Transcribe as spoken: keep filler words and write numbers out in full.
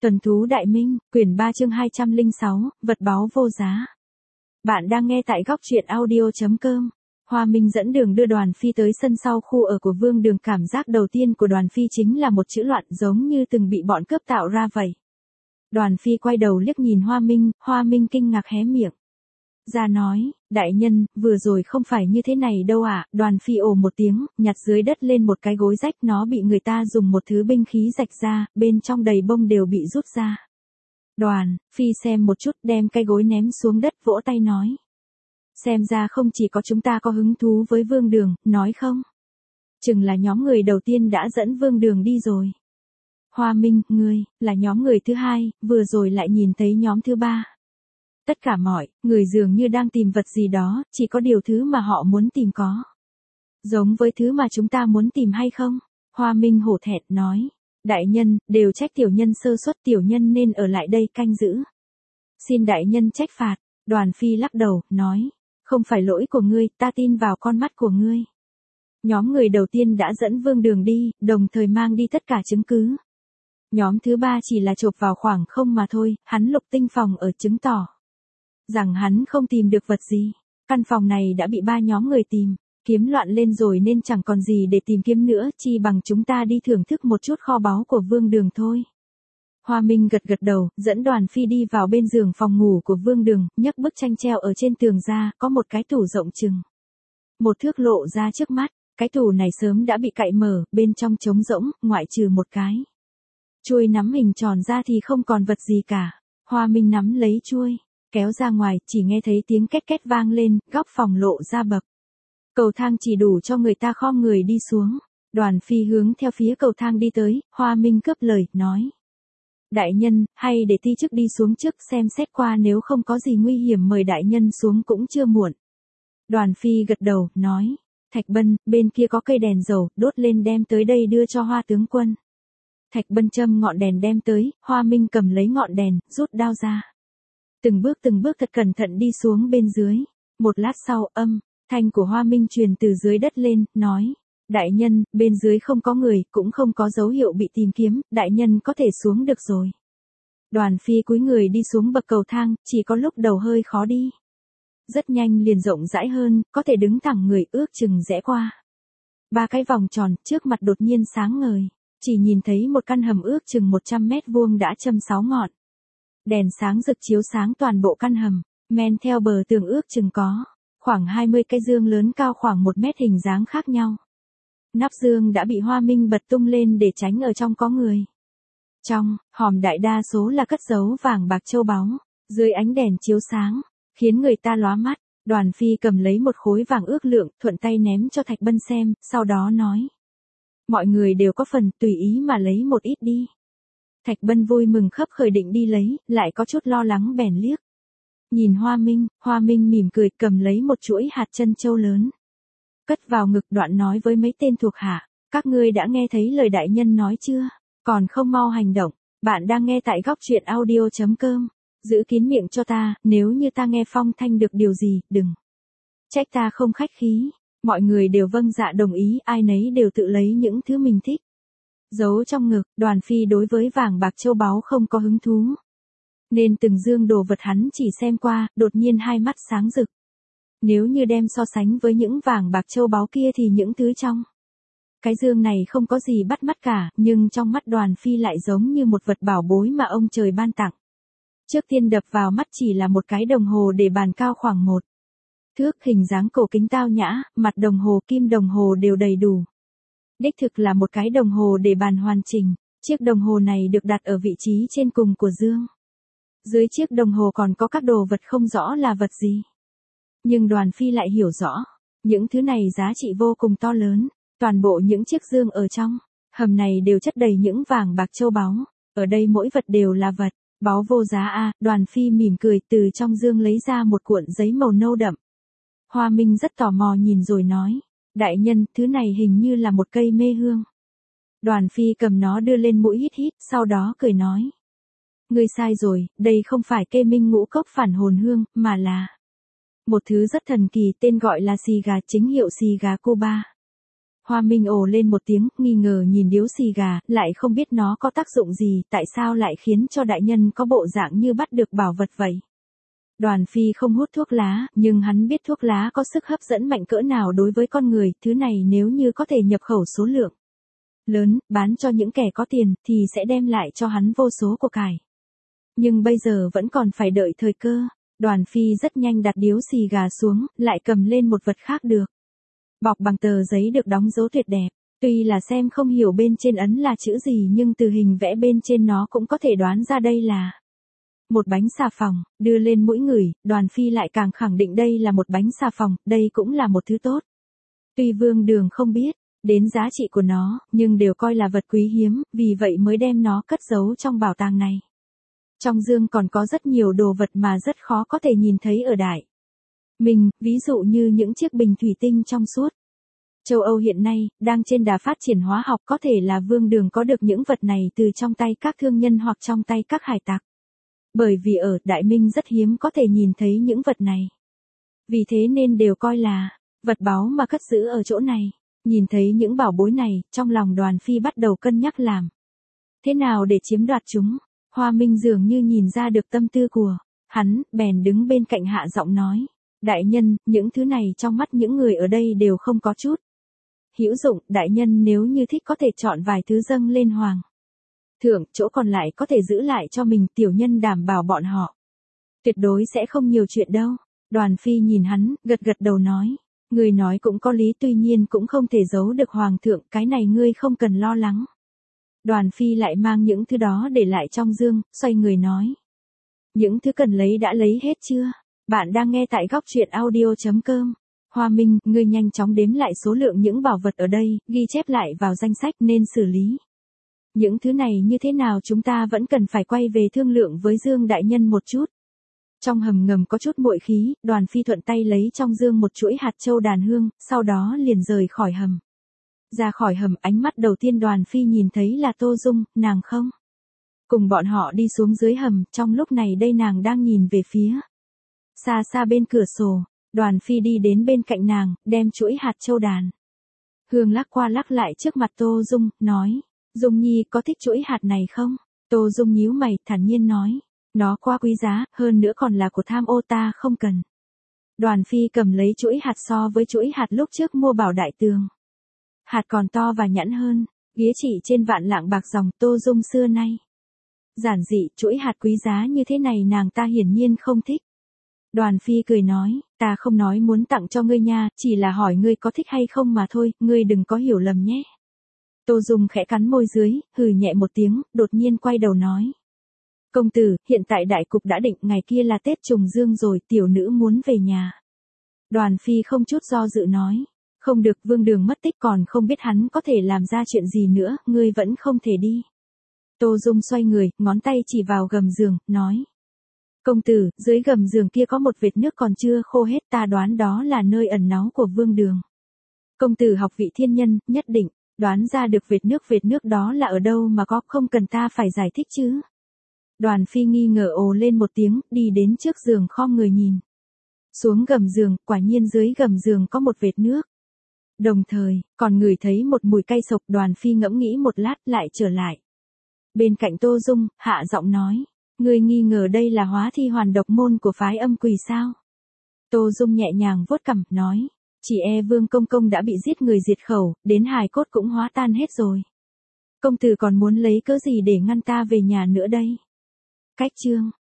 Tuần thú Đại Minh, quyển ba chương hai trăm lẻ sáu, vật báu vô giá. Bạn đang nghe tại góc truyện audio chấm com. Hoa Minh dẫn đường đưa Đoàn Phi tới sân sau khu ở của Vương Đường, cảm giác đầu tiên của Đoàn Phi chính là một chữ loạn, giống như từng bị bọn cướp tạo ra vậy. Đoàn Phi quay đầu liếc nhìn Hoa Minh, Hoa Minh kinh ngạc hé miệng ra nói, đại nhân, vừa rồi không phải như thế này đâu ạ. À? Đoàn Phi ồ một tiếng, nhặt dưới đất lên một cái gối rách, nó bị người ta dùng một thứ binh khí rạch ra, bên trong đầy bông đều bị rút ra. Đoàn Phi xem một chút, đem cái gối ném xuống đất, vỗ tay nói, xem ra không chỉ có chúng ta có hứng thú với Vương Đường, nói không? Chừng là nhóm người đầu tiên đã dẫn Vương Đường đi rồi. Hoa Minh, ngươi, là nhóm người thứ hai, vừa rồi lại nhìn thấy nhóm thứ ba. Tất cả mọi người dường như đang tìm vật gì đó, chỉ có điều thứ mà họ muốn tìm có giống với thứ mà chúng ta muốn tìm hay không? Hoa Minh hổ thẹn nói, đại nhân, đều trách tiểu nhân sơ suất, tiểu nhân nên ở lại đây canh giữ. Xin đại nhân trách phạt. Đoàn Phi lắc đầu, nói, không phải lỗi của ngươi, ta tin vào con mắt của ngươi. Nhóm người đầu tiên đã dẫn Vương Đường đi, đồng thời mang đi tất cả chứng cứ. Nhóm thứ ba chỉ là chộp vào khoảng không mà thôi, hắn lục tinh phòng ở chứng tỏ rằng hắn không tìm được vật gì. Căn phòng này đã bị ba nhóm người tìm kiếm loạn lên rồi nên chẳng còn gì để tìm kiếm nữa, chi bằng chúng ta đi thưởng thức một chút kho báu của Vương Đường thôi. Hoa Minh gật gật đầu, dẫn Đoàn Phi đi vào bên giường phòng ngủ của Vương Đường, nhấc bức tranh treo ở trên tường ra, có một cái tủ rộng chừng một thước lộ ra trước mắt. Cái tủ này sớm đã bị cạy mở, bên trong trống rỗng, ngoại trừ một cái chuôi nắm hình tròn ra thì không còn vật gì cả. Hoa Minh nắm lấy chuôi, kéo ra ngoài, chỉ nghe thấy tiếng két két vang lên, góc phòng lộ ra bậc cầu thang chỉ đủ cho người ta khom người đi xuống. Đoàn Phi hướng theo phía cầu thang đi tới, Hoa Minh cướp lời, nói, đại nhân, hay để ti chức đi xuống trước xem xét qua, nếu không có gì nguy hiểm mời đại nhân xuống cũng chưa muộn. Đoàn Phi gật đầu, nói, Thạch Bân, bên kia có cây đèn dầu, đốt lên đem tới đây đưa cho Hoa tướng quân. Thạch Bân châm ngọn đèn đem tới, Hoa Minh cầm lấy ngọn đèn, rút đao ra. Từng bước từng bước thật cẩn thận đi xuống bên dưới. Một lát sau, âm thanh của Hoa Minh truyền từ dưới đất lên, nói, đại nhân, bên dưới không có người, cũng không có dấu hiệu bị tìm kiếm, đại nhân có thể xuống được rồi. Đoàn Phi cúi người đi xuống bậc cầu thang, chỉ có lúc đầu hơi khó đi. Rất nhanh liền rộng rãi hơn, có thể đứng thẳng người, ước chừng rẽ qua ba cái vòng tròn, trước mặt đột nhiên sáng ngời, chỉ nhìn thấy một căn hầm ước chừng một trăm mét vuông đã châm sáu ngọn đèn sáng rực chiếu sáng toàn bộ căn hầm. Men theo bờ tường ước chừng có khoảng hai mươi cái dương lớn cao khoảng một mét, hình dáng khác nhau. Nắp dương đã bị Hoa Minh bật tung lên để tránh ở trong có người. Trong hòm đại đa số là cất giấu vàng bạc châu báu, dưới ánh đèn chiếu sáng khiến người ta lóa mắt. Đoàn Phi cầm lấy một khối vàng ước lượng, thuận tay ném cho Thạch Bân xem, sau đó nói, mọi người đều có phần, tùy ý mà lấy một ít đi. Thạch Bân vui mừng khấp khởi định đi lấy, lại có chút lo lắng bèn liếc nhìn Hoa Minh. Hoa Minh mỉm cười, cầm lấy một chuỗi hạt chân châu lớn, cất vào ngực, đoạn nói với mấy tên thuộc hạ, các ngươi đã nghe thấy lời đại nhân nói chưa, còn không mau hành động. Bạn đang nghe tại góc truyện audio chấm com. Giữ kín miệng cho ta, nếu như ta nghe phong thanh được điều gì, đừng trách ta không khách khí. Mọi người đều vâng dạ đồng ý, ai nấy đều tự lấy những thứ mình thích giấu trong ngực. Đoàn Phi đối với vàng bạc châu báu không có hứng thú, nên từng dương đồ vật hắn chỉ xem qua, đột nhiên hai mắt sáng rực. Nếu như đem so sánh với những vàng bạc châu báu kia thì những thứ trong cái dương này không có gì bắt mắt cả, nhưng trong mắt Đoàn Phi lại giống như một vật bảo bối mà ông trời ban tặng. Trước tiên đập vào mắt chỉ là một cái đồng hồ để bàn cao khoảng một thước, hình dáng cổ kính tao nhã, mặt đồng hồ, kim đồng hồ đều đầy đủ. Đích thực là một cái đồng hồ để bàn hoàn chỉnh. Chiếc đồng hồ này được đặt ở vị trí trên cùng của dương. Dưới chiếc đồng hồ còn có các đồ vật không rõ là vật gì. Nhưng Đoàn Phi lại hiểu rõ, những thứ này giá trị vô cùng to lớn. Toàn bộ những chiếc dương ở trong hầm này đều chất đầy những vàng bạc châu báu. Ở đây mỗi vật đều là vật báu vô giá a. À, Đoàn Phi mỉm cười, từ trong dương lấy ra một cuộn giấy màu nâu đậm. Hoa Minh rất tò mò nhìn rồi nói, đại nhân, thứ này hình như là một cây mê hương. Đoàn Phi cầm nó đưa lên mũi hít hít, sau đó cười nói, ngươi sai rồi, đây không phải cây minh ngũ cốc phản hồn hương, mà là một thứ rất thần kỳ, tên gọi là xì gà, chính hiệu xì gà Cuba. Hoa Minh ồ lên một tiếng, nghi ngờ nhìn điếu xì gà, lại không biết nó có tác dụng gì, tại sao lại khiến cho đại nhân có bộ dạng như bắt được bảo vật vậy. Đoàn Phi không hút thuốc lá, nhưng hắn biết thuốc lá có sức hấp dẫn mạnh cỡ nào đối với con người, thứ này nếu như có thể nhập khẩu số lượng lớn, bán cho những kẻ có tiền, thì sẽ đem lại cho hắn vô số của cải. Nhưng bây giờ vẫn còn phải đợi thời cơ. Đoàn Phi rất nhanh đặt điếu xì gà xuống, lại cầm lên một vật khác được. Bọc bằng tờ giấy được đóng dấu tuyệt đẹp. Tuy là xem không hiểu bên trên ấn là chữ gì nhưng từ hình vẽ bên trên nó cũng có thể đoán ra đây là một bánh xà phòng. Đưa lên mũi người, Đoàn Phi lại càng khẳng định đây là một bánh xà phòng, đây cũng là một thứ tốt. Tuy Vương Đường không biết đến giá trị của nó, nhưng đều coi là vật quý hiếm, vì vậy mới đem nó cất giấu trong bảo tàng này. Trong dương còn có rất nhiều đồ vật mà rất khó có thể nhìn thấy ở Đại Minh, ví dụ như những chiếc bình thủy tinh trong suốt. Châu Âu hiện nay, đang trên đà phát triển hóa học, có thể là Vương Đường có được những vật này từ trong tay các thương nhân hoặc trong tay các hải tặc. Bởi vì ở Đại Minh rất hiếm có thể nhìn thấy những vật này. Vì thế nên đều coi là vật báu mà cất giữ ở chỗ này. Nhìn thấy những bảo bối này, trong lòng Đoàn Phi bắt đầu cân nhắc làm thế nào để chiếm đoạt chúng. Hoa Minh dường như nhìn ra được tâm tư của hắn, bèn đứng bên cạnh hạ giọng nói. Đại nhân, những thứ này trong mắt những người ở đây đều không có chút hữu dụng, đại nhân nếu như thích có thể chọn vài thứ dâng lên hoàng thượng, chỗ còn lại có thể giữ lại cho mình, tiểu nhân đảm bảo bọn họ tuyệt đối sẽ không nhiều chuyện đâu. Đoàn Phi nhìn hắn, gật gật đầu nói. Người nói cũng có lý, tuy nhiên cũng không thể giấu được hoàng thượng, cái này ngươi không cần lo lắng. Đoàn Phi lại mang những thứ đó để lại trong dương, xoay người nói. Những thứ cần lấy đã lấy hết chưa? Bạn đang nghe tại góc truyện audio.com. Hoa Minh, ngươi nhanh chóng đếm lại số lượng những bảo vật ở đây, ghi chép lại vào danh sách nên xử lý. Những thứ này như thế nào chúng ta vẫn cần phải quay về thương lượng với Dương đại nhân một chút. Trong hầm ngầm có chút muội khí, Đoàn Phi thuận tay lấy trong dương một chuỗi hạt châu đàn hương, sau đó liền rời khỏi hầm. Ra khỏi hầm, ánh mắt đầu tiên Đoàn Phi nhìn thấy là Tô Dung, nàng không cùng bọn họ đi xuống dưới hầm, trong lúc này đây nàng đang nhìn về phía xa xa bên cửa sổ. Đoàn Phi đi đến bên cạnh nàng, đem chuỗi hạt châu đàn hương lắc qua lắc lại trước mặt Tô Dung, nói, Dung Nhi có thích chuỗi hạt này không? Tô Dung nhíu mày, thản nhiên nói, nó quá quý giá, hơn nữa còn là của tham ô, ta không cần. Đoàn Phi cầm lấy chuỗi hạt so với chuỗi hạt lúc trước mua Bảo Đại Tường. Hạt còn to và nhẵn hơn, ghía chỉ trên vạn lạng bạc dòng. Tô Dung xưa nay giản dị, chuỗi hạt quý giá như thế này nàng ta hiển nhiên không thích. Đoàn Phi cười nói, ta không nói muốn tặng cho ngươi nha, chỉ là hỏi ngươi có thích hay không mà thôi, ngươi đừng có hiểu lầm nhé. Tô Dung khẽ cắn môi dưới, hừ nhẹ một tiếng, đột nhiên quay đầu nói. Công tử, hiện tại đại cục đã định, ngày kia là Tết trùng dương rồi, tiểu nữ muốn về nhà. Đoàn Phi không chút do dự nói, không được, Vương Đường mất tích còn không biết hắn có thể làm ra chuyện gì nữa, ngươi vẫn không thể đi. Tô Dung xoay người, ngón tay chỉ vào gầm giường, nói. Công tử, dưới gầm giường kia có một vệt nước còn chưa khô hết, ta đoán đó là nơi ẩn náu của Vương Đường. Công tử học vị thiên nhân, nhất định đoán ra được vệt nước vệt nước đó là ở đâu mà có, không cần ta phải giải thích chứ. Đoàn Phi nghi ngờ ồ lên một tiếng, đi đến trước giường khom người nhìn xuống gầm giường, quả nhiên dưới gầm giường có một vệt nước. Đồng thời, còn ngửi thấy một mùi cay sộc. Đoàn Phi ngẫm nghĩ một lát lại trở lại bên cạnh Tô Dung, hạ giọng nói, ngươi nghi ngờ đây là hóa thi hoàn độc môn của phái âm quỷ sao? Tô Dung nhẹ nhàng vuốt cằm, nói, chỉ e Vương công công đã bị giết người diệt khẩu, đến hài cốt cũng hóa tan hết rồi. Công tử còn muốn lấy cớ gì để ngăn ta về nhà nữa đây? Cách chương